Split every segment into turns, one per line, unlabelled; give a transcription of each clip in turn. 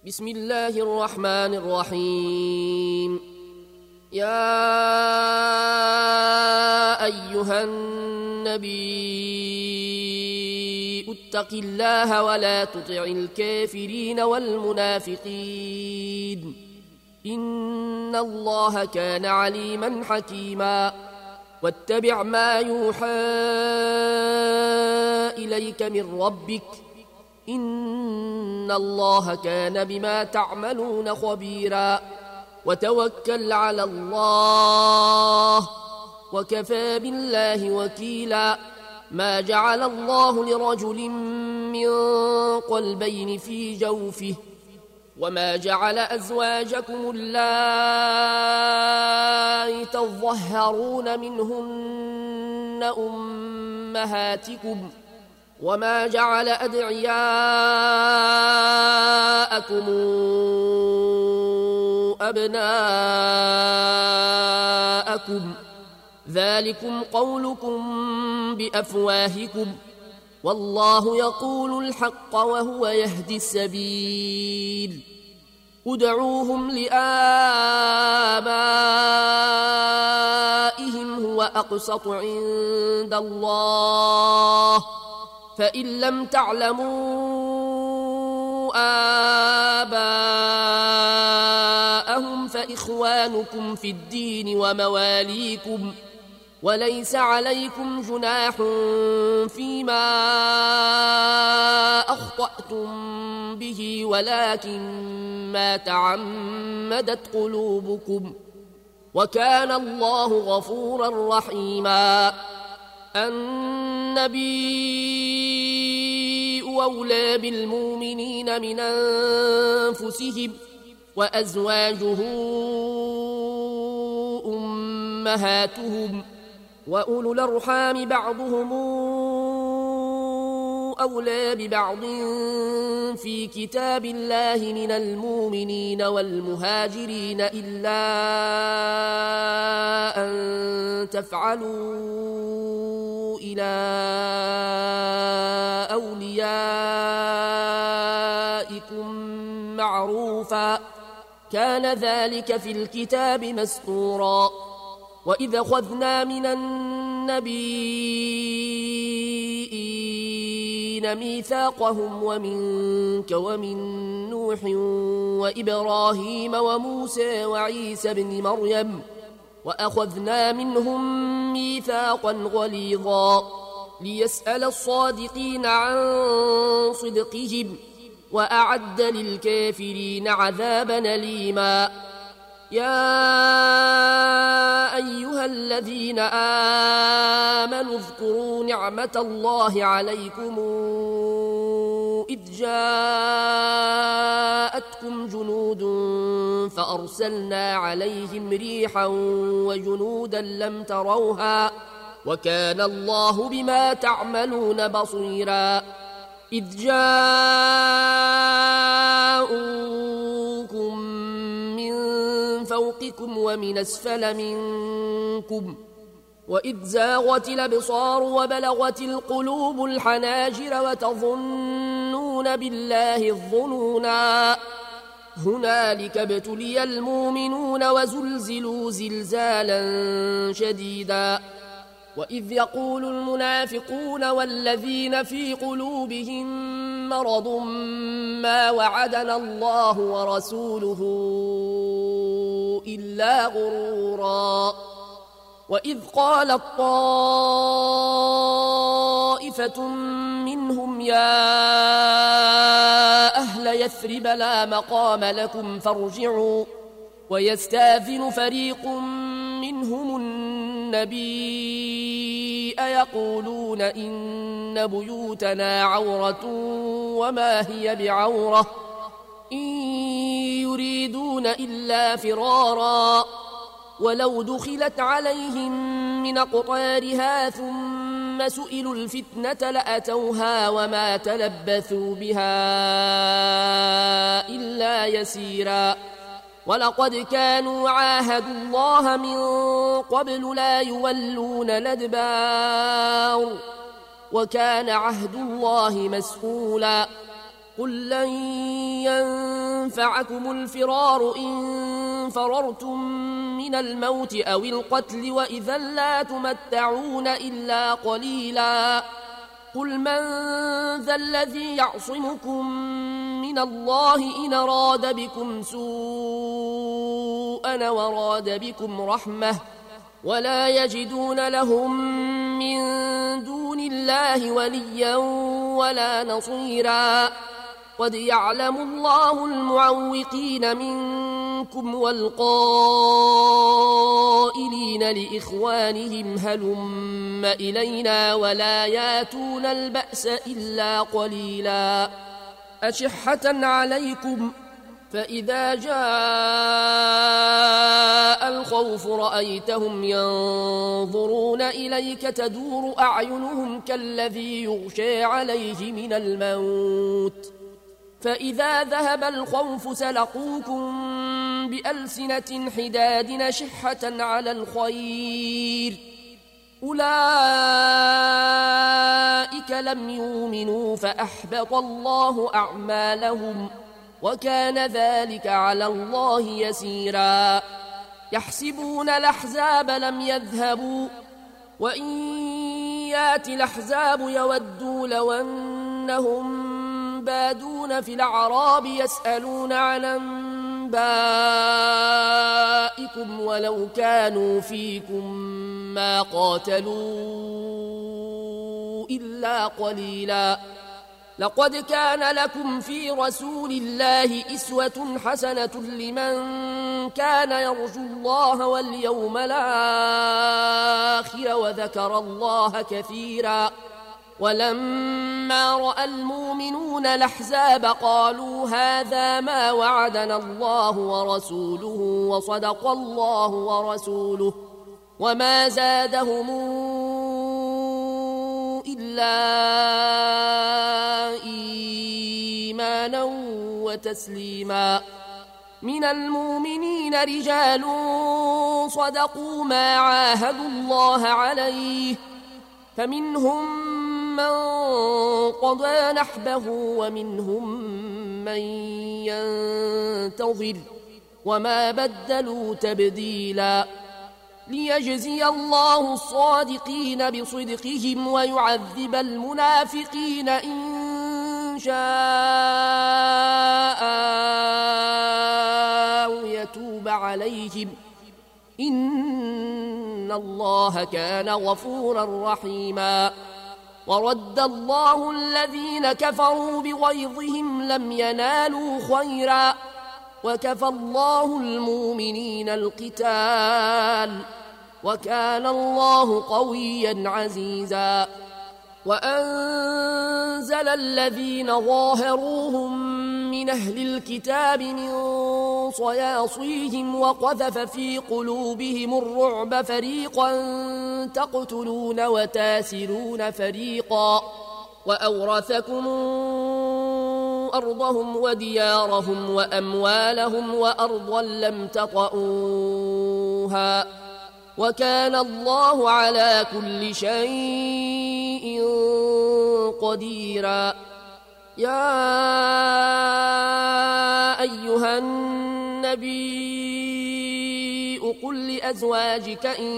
بسم الله الرحمن الرحيم. يا أيها النبي اتق الله ولا تطع الكافرين والمنافقين إن الله كان عليما حكيما. واتبع ما يوحى إليك من ربك إن الله كان بما تعملون خبيرا. وتوكل على الله وكفى بالله وكيلا. ما جعل الله لرجل من قلبين في جوفه وما جعل أزواجكم اللائي تظهرون منهن أمهاتكم وما جعل أدعياءكم أبناءكم ذلكم قولكم بأفواهكم والله يقول الحق وهو يهدي السبيل. ادعوهم لآبائهم هو أقسط عند الله فإن لم تعلموا آباءهم فإخوانكم في الدين ومواليكم وليس عليكم جناح فيما أخطأتم به ولكن ما تعمدت قلوبكم وكان الله غفورا رحيما. النبي أولى بالمؤمنين من أنفسهم وأزواجه أمهاتهم وأولو الأرحام بعضهم أولى ببعض في كتاب الله من المؤمنين والمهاجرين إلا أن تفعلوا إلى أوليائكم معروفا كان ذلك في الكتاب مسطورا. وإذا أخذنا من النبيين ميثاقهم ومنك ومن نوح وإبراهيم وموسى وعيسى بن مريم وأخذنا منهم ميثاقا غليظا ليسأل الصادقين عن صدقهم وأعد للكافرين عذابا أليما. يا أيها الذين آمنوا اذكروا نعمة الله عليكم إذ جاءتكم جنود فأرسلنا عليهم ريحا وجنودا لم تروها وكان الله بما تعملون بصيرا. إذ جاءوكم من فوقكم ومن أسفل منكم وإذ زاغت الأبصار وبلغت القلوب الحناجر وتظنون بالله الظنونا هنالك ابتلي المؤمنون وزلزلوا زلزالا شديدا. وإذ يقول المنافقون والذين في قلوبهم مرض ما وعدنا الله ورسوله إلا غرورا. وإذ قالت طائفة منهم يا أهل يثرب لا مقام لكم فارجعوا ويستاذن فريق منهم النبي يقولون إن بيوتنا عورة وما هي بعورة إن يريدون إلا فرارا ولو دخلت عليهم من أقطارها ثم سئلوا الفتنة لأتوها وما تلبثوا بها إلا يسيرا. ولقد كانوا عاهدوا الله من قبل لا يولون الأدبار وكان عهد الله مسئولا. قل لن ينفعكم الفرار إن فررتم من الموت أو القتل وإذا لا تمتعون إلا قليلا قل من ذا الذي يعصمكم من الله إن أراد بكم سوءا وراد بكم رحمة ولا يجدون لهم من دون الله وليا ولا نصيرا قد يعلم الله المعوقين منكم والقائلين لإخوانهم هلم إلينا ولا ياتون البأس إلا قليلا أشحة عليكم فإذا جاء الخوف رأيتهم ينظرون إليك تدور أعينهم كالذي يغشى عليه من الموت فإذا ذهب الخوف سلقوكم بألسنة حداد نشحة على الخير أولئك لم يؤمنوا فأحبط الله أعمالهم وكان ذلك على الله يسيرا يحسبون الأحزاب لم يذهبوا وإن يات الأحزاب يودوا لو أنهم بادون في الأعراب يسألون عن أنبائكم ولو كانوا فيكم ما قاتلوا إلا قليلا لقد كان لكم في رسول الله أسوة حسنة لمن كان يرجو الله واليوم الآخر وذكر الله كثيرا ولما رأى المؤمنون الأحزاب قالوا هذا ما وعدنا الله ورسوله وصدق الله ورسوله وما زادهم إلا إيمانا وتسليما من المؤمنين رجال صدقوا ما عاهدوا الله عليه فمنهم من قضى نحبه ومنهم من ينتظر وما بدلوا تبديلا ليجزي الله الصادقين بصدقهم ويعذب المنافقين إن شاء أو يتوب عليهم إن الله كان غفورا رحيما ورد الله الذين كفروا بغيظهم لم ينالوا خيرا وكفى الله المؤمنين القتال وكان الله قويا عزيزا وأنزل الذين ظاهروهم من أهل الكتاب من صياصيهم وقذف في قلوبهم الرعب فريقا تقتلون وتاسرون فريقا وأورثكم أرضهم وديارهم وأموالهم وأرضا لم تطئوها وكان الله على كل شيء قديرا يا أيها النبي قل لأزواجك إن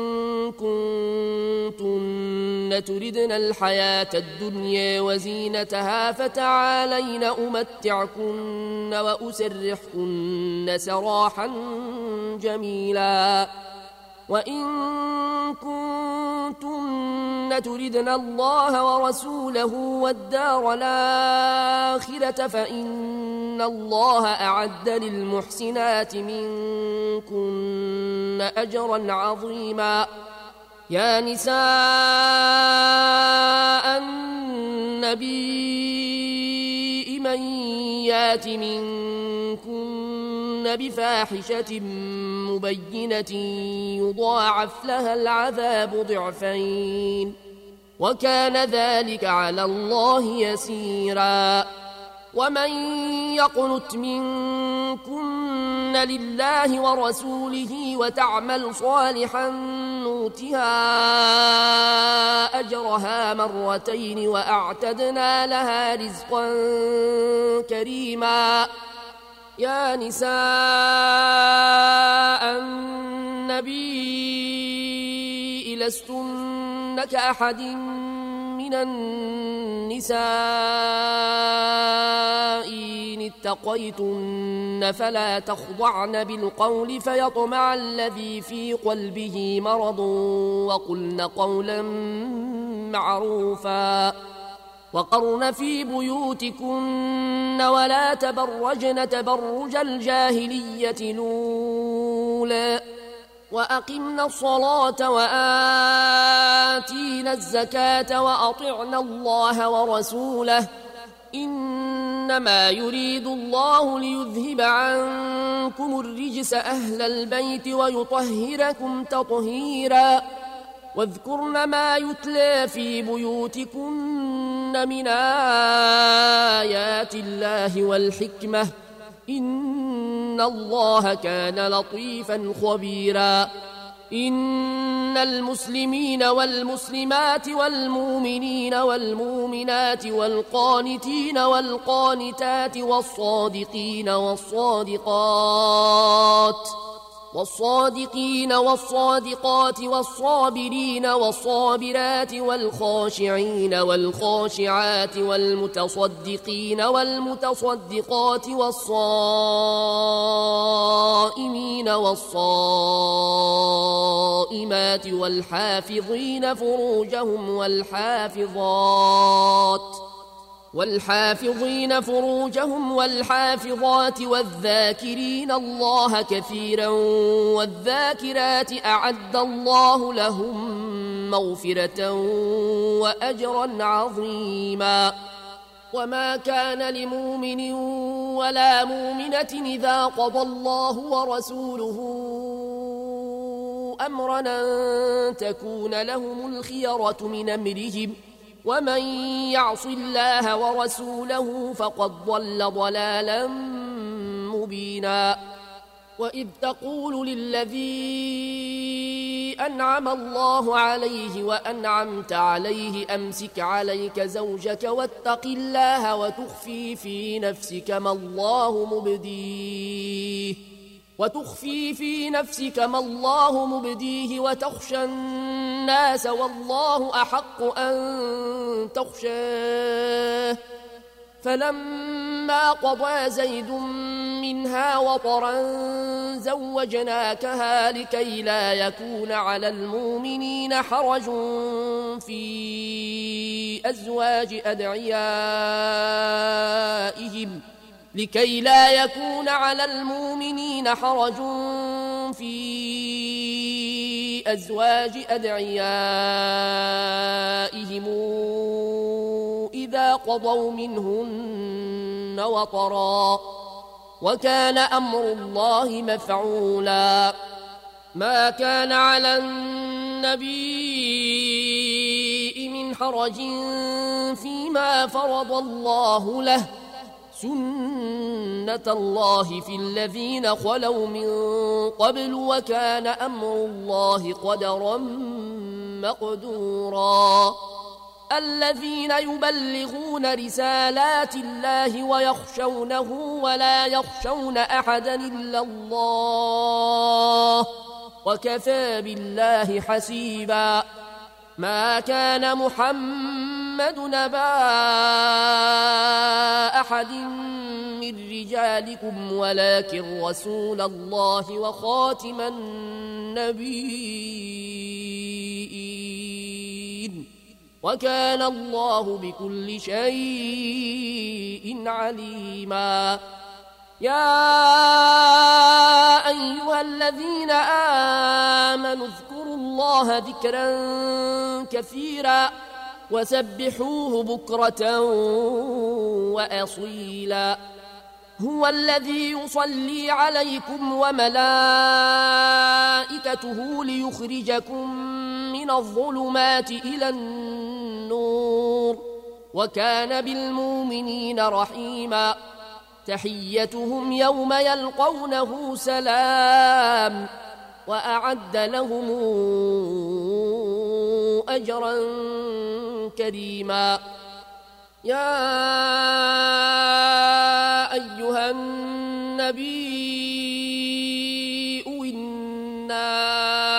كنتن تردن الحياة الدنيا وزينتها فتعالين أمتعكن وأسرحكن سراحا جميلا وإن كنتن تردن الله ورسوله والدار الآخرة فإن الله أعد للمحسنات منكن أجرا عظيما يا نساء النبي من يات منكن بفاحشة مبينة يضاعف لها العذاب ضعفين وكان ذلك على الله يسيرا ومن يقنت منكن لله ورسوله وتعمل صالحا نؤتها أجرها مرتين وأعتدنا لها رزقا كريما. يا نساء النبي لستن كأحد من النساء إن اتقيتن فلا تخضعن بالقول فيطمع الذي في قلبه مرض وقلن قولا معروفا وقرن في بيوتكن ولا تبرجن تبرج الجاهلية الأولى وأقمنا الصلاة وآتينا الزكاة وأطعنا الله ورسوله إنما يريد الله ليذهب عنكم الرجس أهل البيت ويطهركم تطهيرا واذكرن ما يتلى في بيوتكن من آيات الله والحكمة إن الله كان لطيفا خبيرا. إن المسلمين والمسلمات والمؤمنين والمؤمنات والقانتين والقانتات والصادقين والصادقات والصابرين والصابرات والخاشعين والخاشعات والمتصدقين والمتصدقات والصائمين والصائمات والحافظين فروجهم والحافظات والذاكرين الله كثيرا والذاكرات أعد الله لهم مغفرة وأجرا عظيما. وما كان لمؤمن ولا مؤمنة إذا قضى الله ورسوله أمرا أن تكون لهم الخيرة من أمرهم ومن يعص الله ورسوله فقد ضل ضلالا مبينا. وإذ تقول للذي أنعم الله عليه وأنعمت عليه أمسك عليك زوجك واتق الله وتخفي في نفسك ما الله مبديه وتخشى الناس والله أحق أن تخشاه فلما قضى زيد منها وطرا زوجناكها لكي لا يكون على المؤمنين حرج في أزواج أدعيائهم إذا قضوا منهن وطرا وكان أمر الله مفعولا. ما كان على النبي من حرج فيما فرض الله له سنة الله في الذين خلوا من قبل وكان أمر الله قدرا مقدورا. الذين يبلغون رسالات الله ويخشونه ولا يخشون أحدا إلا الله وكفى بالله حسيبا. ما كان محمد نبا أحد من رجالكم ولكن رسول الله وخاتم النبيين وكان الله بكل شيء عليما. يا أيها الذين آمنوا اذكروا الله ذكرا كثيرا وسبحوه بكرة وأصيلا. هو الذي يصلي عليكم وملائكته ليخرجكم من الظلمات إلى النور وكان بالمؤمنين رحيما تحيتهم يوم يلقونه سلام وأعد لهم أجرا كريما يا أيها النبي إنا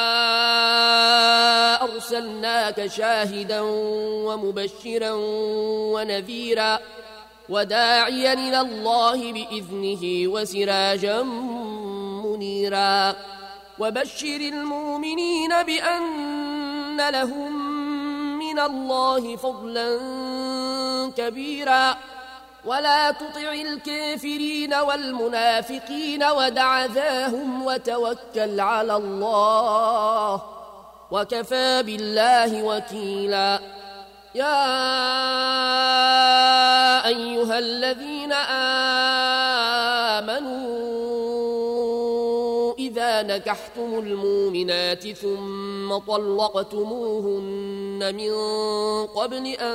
أرسلناك شاهدا ومبشرا ونذيرا وداعيا إلى الله بإذنه وسراجا منيرا وبشر المؤمنين بأن لهم من الله فضلا كبيرا ولا تطع الكافرين والمنافقين ودع ذاهم وتوكل على الله وكفى بالله وكيلا يا أيها الذين آمنوا إذا نكحتم المؤمنات ثم طلقتموهن من قبل أن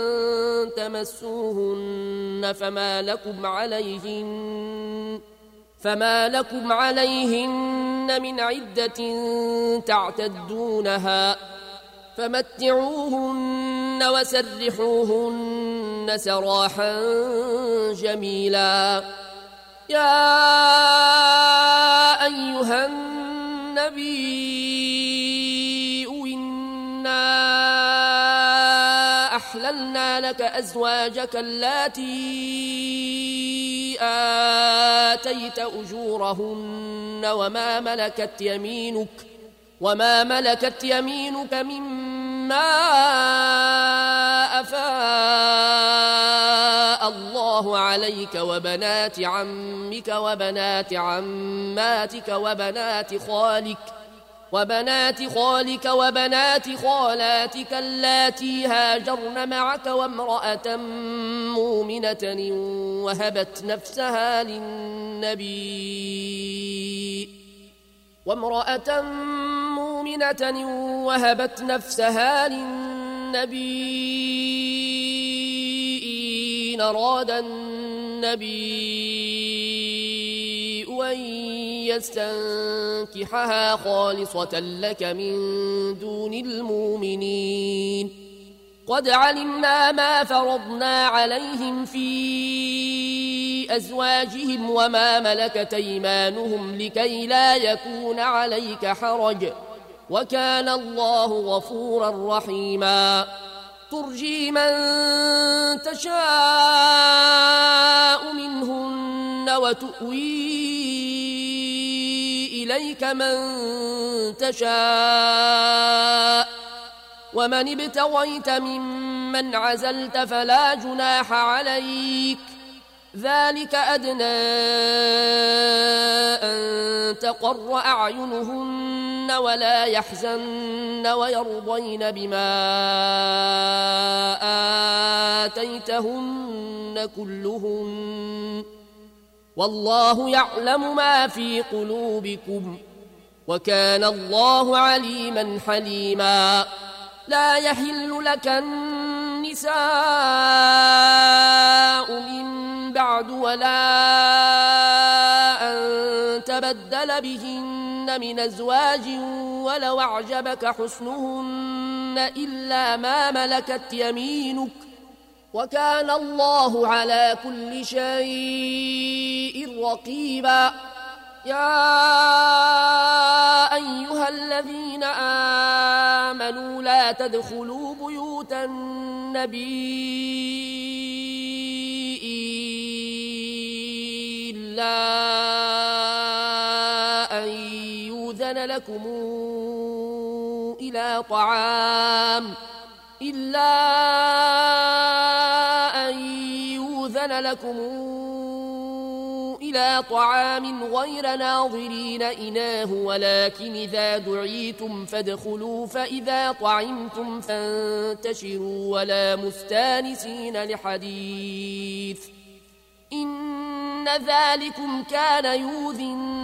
تمسوهن فما لكم عليهن من عدة تعتدونها فمتعوهن وسرحوهن سراحا جميلا يا أيها النبي إنا أحللنا لك أزواجك اللاتي آتيت أجورهن وما ملكت يمينك مما أفاء الله عليك وبنات عمك وبنات عماتك وبنات خالك وبنات خالاتك اللاتي هاجرن معك وامرأة مؤمنة وهبت نفسها للنبي إن أراد النبي أن يستنكحها خالصة لك من دون المؤمنين قد علمنا ما فرضنا عليهم في أزواجهم وما ملكت أيمانهم لكي لا يكون عليك حرج وكان الله غفورا رحيما ترجي من تشاء منهن وتؤوي إليك من تشاء ومن ابتغيت ممن عزلت فلا جناح عليك ذلك أدنى أن تقر أعينهن ولا يحزن ويرضين بما آتيتهن كلهن والله يعلم ما في قلوبكم وكان الله عليما حليما لا يحل لك النساء من بعد ولا أن تبدل بهن من أزواج ولو أعجبك حسنهن إلا ما ملكت يمينك وكان الله على كل شيء رقيبا يا أيها الذين آمنوا لا تدخلوا بيوت النبي إلا أن يؤذن لكم إلى طعام غير ناظرين إناه ولكن إذا دعيتم فادخلوا فإذا طعمتم فانتشروا ولا مستانسين لحديث إن ذلكم كان يؤذي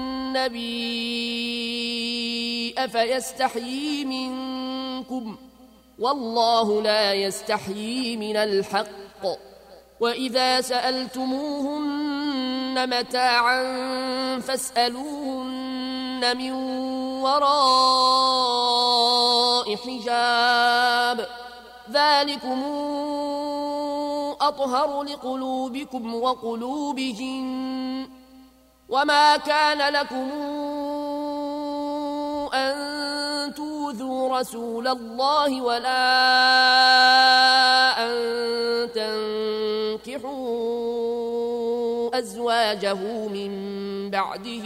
النبي أفيستحيي منكم والله لا يستحيي من الحق وإذا سألتموهن متاعا فاسألوهن من وراء حجاب ذلكم أطهر لقلوبكم وقلوبهن وما كان لكم أن تؤذوا رسول الله ولا أن تنكحوا أزواجه من بعده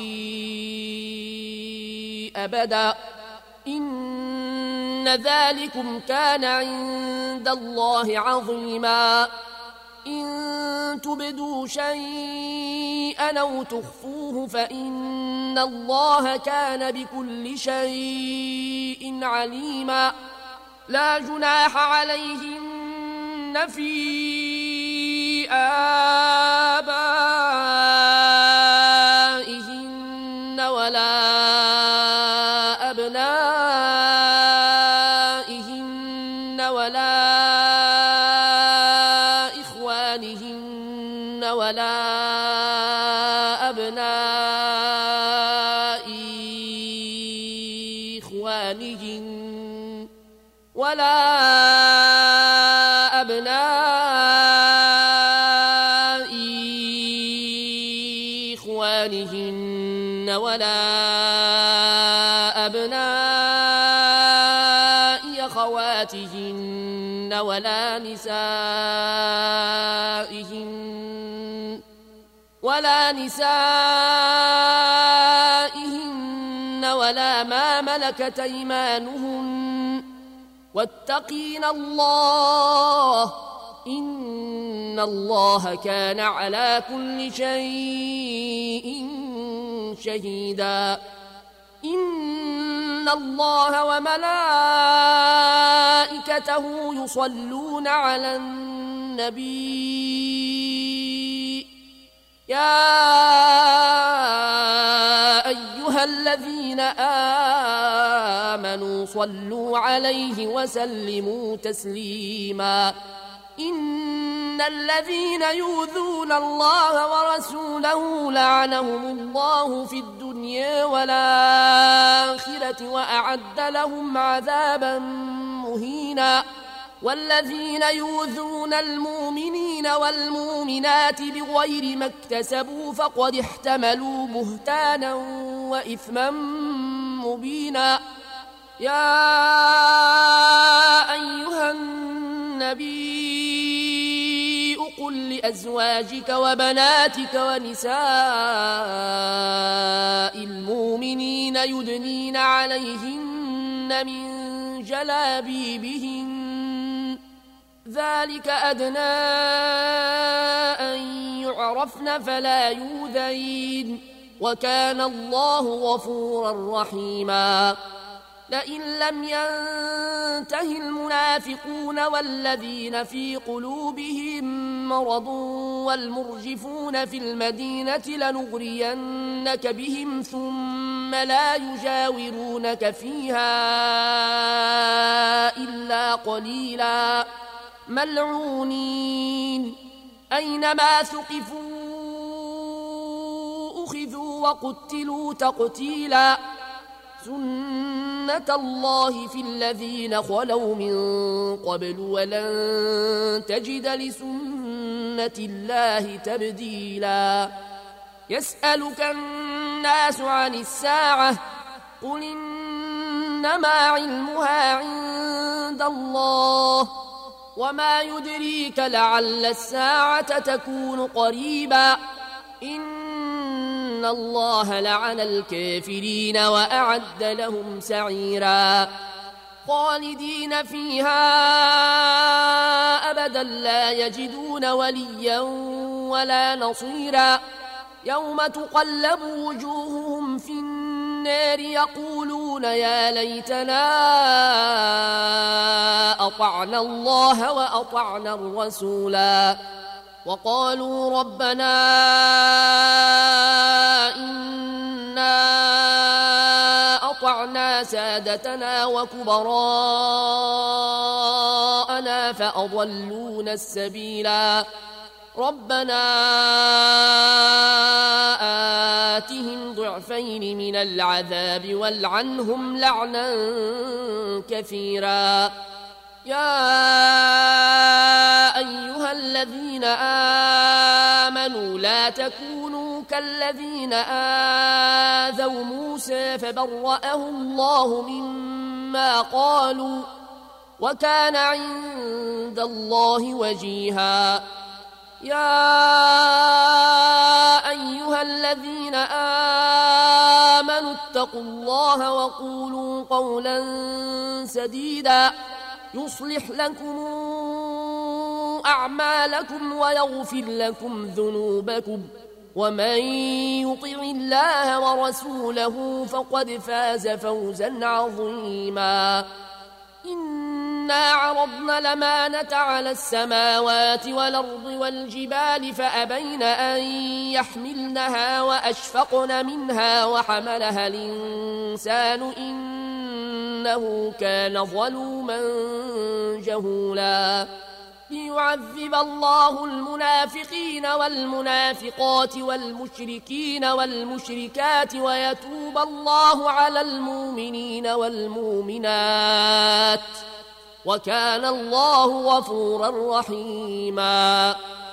أبدا إن ذلكم كان عند الله عظيما إن تبدوا شيئا أو تخفوه فإن الله كان بكل شيء عليما لا جناح عليهن في آبائهن ولا أبنائهن ولا إخوانهن ولا أبناء إخوانهن ولا أبناء إخوانهن ولا أبناء أخواتهن ولا نسائهن ولا ما ملكت أيمانهن واتقين الله إن الله كان على كل شيء شهيدا إن الله وملائكته يصلون على النبي يا أيها الذين آمنوا صلوا عليه وسلموا تسليما إن الذين يؤذون الله ورسوله لعنهم الله في الدنيا والآخرة وأعد لهم عذابا مهينا والذين يؤذون المؤمنين والمؤمنات بغير ما اكتسبوا فقد احتملوا بهتانا وإثما مبينا يا أيها النبي قل لأزواجك وبناتك ونساء المؤمنين يدنين عليهن من جلابيبهن ذلك أدنى أن يعرفن فلا يؤذين وكان الله غفورا رحيما لئن لم ينته المنافقون والذين في قلوبهم مرض والمرجفون في المدينة لنغرينك بهم ثم لا يجاورونك فيها إلا قليلا ملعونين أينما ثقفوا أخذوا وقتلوا تقتيلا سنة الله في الذين خلوا من قبل ولن تجد لسنة الله تبديلا يسألك الناس عن الساعة قل إنما علمها عند الله وما يدريك لعل الساعة تكون قريبا إن الله لعن الكافرين وأعد لهم سعيرا خالدين فيها أبدا لا يجدون وليا ولا نصيرا يوم تقلب وجوههم في النار يقولون يا ليتنا أطعنا الله وأطعنا الرسولا وقالوا ربنا إنا أطعنا سادتنا وكبراءنا فأضلونا السبيلا ربنا آتهم ضعفين من العذاب والعنهم لعنا كثيرا. يا أيها الذين آمنوا لا تكونوا كالذين آذوا موسى فبرأه الله مما قالوا وكان عند الله وجيها. يا أيها الذين آمنوا اتقوا الله وقولوا قولا سديدا يصلح لكم أعمالكم ويغفر لكم ذنوبكم ومن يطع الله ورسوله فقد فاز فوزا عظيما. إنا عرضنا الأمانة على السماوات والأرض والجبال فأبين أن يحملنها وأشفقن منها وحملها الإنسان إنه كان ظلوما جهولا. ليعذب الله المنافقين والمنافقات والمشركين والمشركات ويتوب الله على المؤمنين والمؤمنات وكان الله غفورا رحيما.